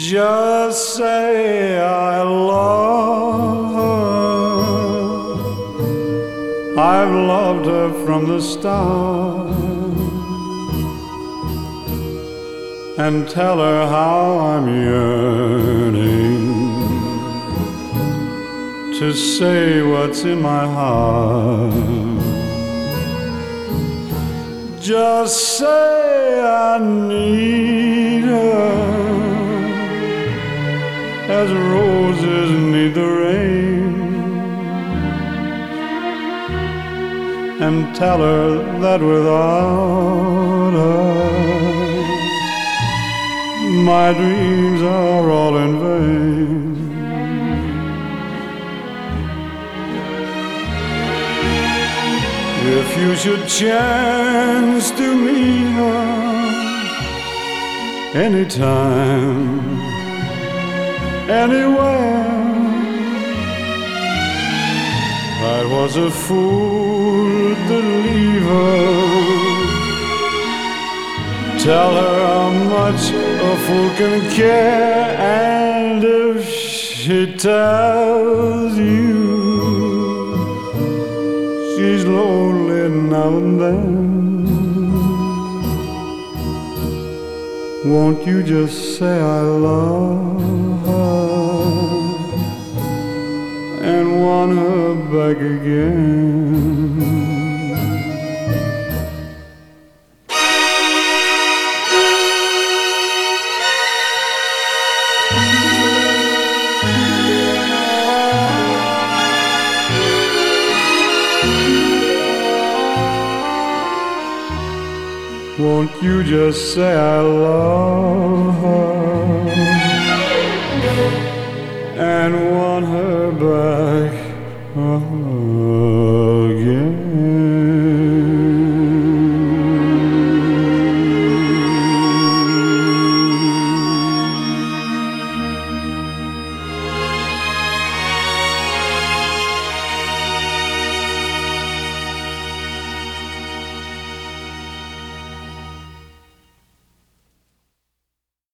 Just say I love her. I've loved her from the start. And tell her how I'm yearning to say what's in my heart. Just say I need her as roses need the rain, and tell her that without her my dreams are all in vain. If you should chance to meet her anytime, anywhere, I was a fool to leave her. Tell her how much a fool can care, and if she tells you she's lonely now and then, won't you just say I love her and want her back again? Won't you just say I love her and want her back?